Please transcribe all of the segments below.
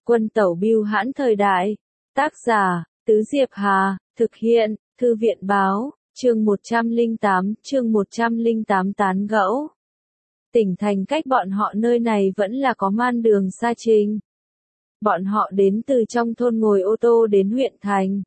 Quân tẩu bưu hãn thời đại. Tác giả, Tứ Diệp Hà, thực hiện, Thư viện báo, chương 108 tán gẫu. Tỉnh thành cách bọn họ nơi này vẫn là có man đường xa trình. Bọn họ đến từ trong thôn ngồi ô tô đến huyện thành.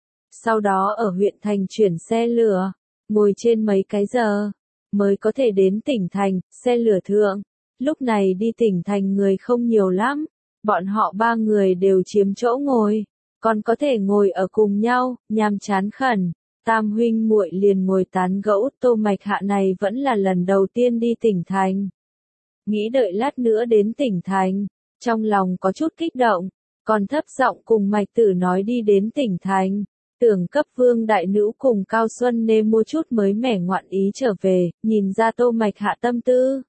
Sau đó ở huyện thành chuyển xe lửa, ngồi trên mấy cái giờ, mới có thể đến tỉnh thành, xe lửa thượng. Lúc này đi tỉnh thành người không nhiều lắm, bọn họ 3 người đều chiếm chỗ ngồi, còn có thể ngồi ở cùng nhau, nhàm chán khẩn. Tam huynh muội liền ngồi tán gẫu. Tô Mạch Hạ này vẫn là lần đầu tiên đi tỉnh thành. Nghĩ đợi lát nữa đến tỉnh thành, trong lòng có chút kích động, còn thấp giọng cùng Mạch Tử nói đi đến tỉnh thành, tưởng cấp Vương đại nữ cùng Cao Xuân Nê mua chút mới mẻ ngoạn ý trở về, nhìn ra Tô Mạch Hạ tâm tư.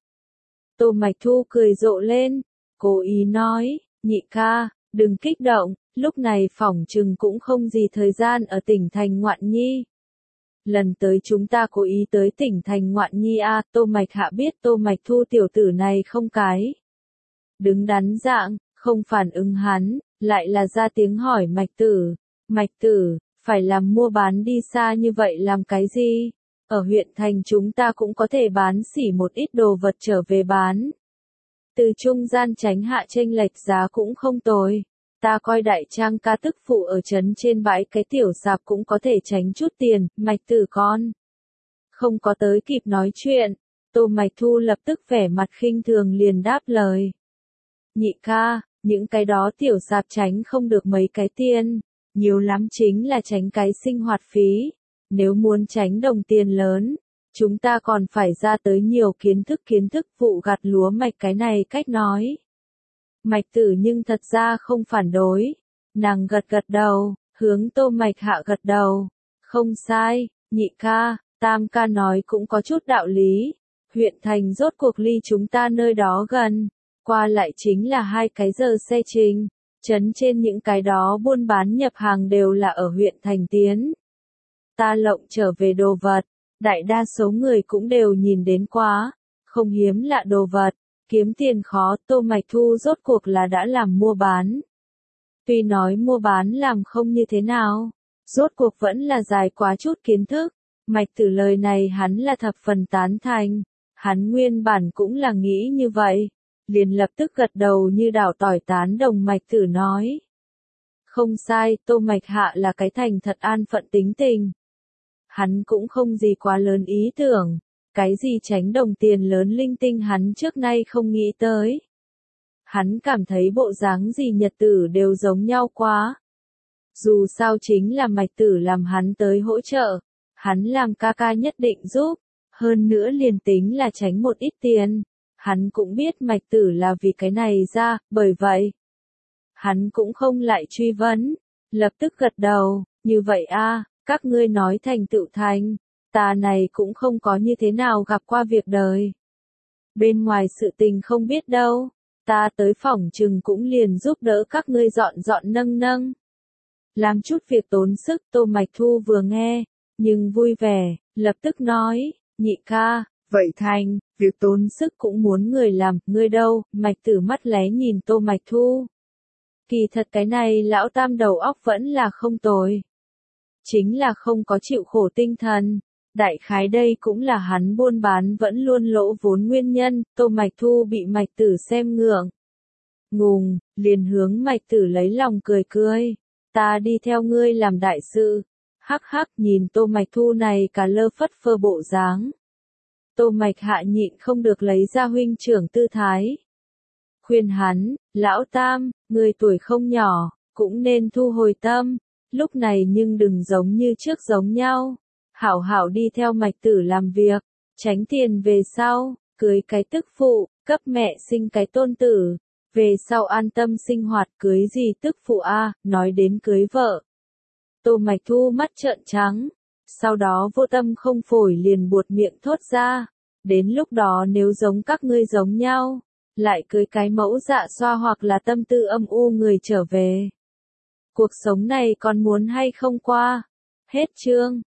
Tô Mạch Thu cười rộ lên, cố ý nói, nhị ca, đừng kích động, lúc này phỏng chừng cũng không gì thời gian ở tỉnh thành ngoạn nhi. Lần tới chúng ta cố ý tới tỉnh thành ngoạn nhi a. Tô Mạch Hạ biết Tô Mạch Thu tiểu tử này không cái đứng đắn dạng, không phản ứng hắn, lại là ra tiếng hỏi Mạch Tử, phải làm mua bán đi xa như vậy làm cái gì? Ở huyện thành chúng ta cũng có thể bán xỉ một ít đồ vật trở về bán. Từ trung gian tránh hạ chênh lệch giá cũng không tồi. Ta coi đại trang ca tức phụ ở trấn trên bãi cái tiểu sạp cũng có thể tránh chút tiền. Mạch Tử con không có tới kịp nói chuyện, Tô Mạch Thu lập tức vẻ mặt khinh thường liền đáp lời. Nhị ca, những cái đó tiểu sạp tránh không được mấy cái tiền, nhiều lắm chính là tránh cái sinh hoạt phí. Nếu muốn tránh đồng tiền lớn, chúng ta còn phải ra tới nhiều kiến thức vụ gặt lúa mạch cái này cách nói. Mạch Tử nhưng thật ra không phản đối, nàng gật đầu, hướng Tô Mạch Hạ gật đầu. Không sai, nhị ca, tam ca nói cũng có chút đạo lý. Huyện thành rốt cuộc ly chúng ta nơi đó gần, qua lại chính là 2 cái giờ xe trình. Trấn trên những cái đó buôn bán nhập hàng đều là ở huyện thành tiến. Ta lộng trở về đồ vật, đại đa số người cũng đều nhìn đến quá, không hiếm lạ đồ vật, kiếm tiền khó. Tô Mạch Thu rốt cuộc là đã làm mua bán. Tuy nói mua bán làm không như thế nào, rốt cuộc vẫn là dài quá chút kiến thức. Mạch Tử lời này hắn là thập phần tán thành, hắn nguyên bản cũng là nghĩ như vậy, liền lập tức gật đầu như đảo tỏi tán đồng. Mạch Tử nói. Không sai, Tô Mạch Hạ là cái thành thật an phận tính tình. Hắn cũng không gì quá lớn ý tưởng, cái gì tránh đồng tiền lớn linh tinh hắn trước nay không nghĩ tới. Hắn cảm thấy bộ dáng gì nhật tử đều giống nhau quá. Dù sao chính là Mạch Tử làm hắn tới hỗ trợ, hắn làm ca ca nhất định giúp, hơn nữa liền tính là tránh một ít tiền, hắn cũng biết Mạch Tử là vì cái này ra, bởi vậy hắn cũng không lại truy vấn, lập tức gật đầu, như vậy a. Các ngươi nói thành tựu thành, ta này cũng không có như thế nào gặp qua việc đời. Bên ngoài sự tình không biết đâu, ta tới phỏng chừng cũng liền giúp đỡ các ngươi dọn nâng. Làm chút việc tốn sức. Tô Mạch Thu vừa nghe, nhưng vui vẻ, lập tức nói, nhị ca, vậy thành, việc tốn sức cũng muốn người làm, ngươi đâu? Mạch Tử mắt lé nhìn Tô Mạch Thu. Kỳ thật cái này lão tam đầu óc vẫn là không tồi. Chính là không có chịu khổ tinh thần. Đại khái đây cũng là hắn buôn bán vẫn luôn lỗ vốn nguyên nhân. Tô Mạch Thu bị Mạch Tử xem ngượng ngùng, liền hướng Mạch Tử lấy lòng cười. Ta đi theo ngươi làm đại sự. Hắc hắc, nhìn Tô Mạch Thu này cả lơ phất phơ bộ dáng. Tô Mạch Hạ nhịn không được lấy ra huynh trưởng tư thái. Khuyên hắn, lão tam, người tuổi không nhỏ, cũng nên thu hồi tâm. Lúc này nhưng đừng giống như trước giống nhau. Hảo hảo đi theo Mạch Tử làm việc, tránh tiền về sau, cưới cái tức phụ, cấp mẹ sinh cái tôn tử. Về sau an tâm sinh hoạt. Cưới gì tức phụ a, nói đến cưới vợ. Tô Mạch Thu mắt trợn trắng, sau đó vô tâm không phổi liền buột miệng thốt ra. Đến lúc đó nếu giống các ngươi giống nhau, lại cưới cái mẫu dạ xoa hoặc là tâm tư âm u người trở về. Cuộc sống này còn muốn hay không qua? Hết chương.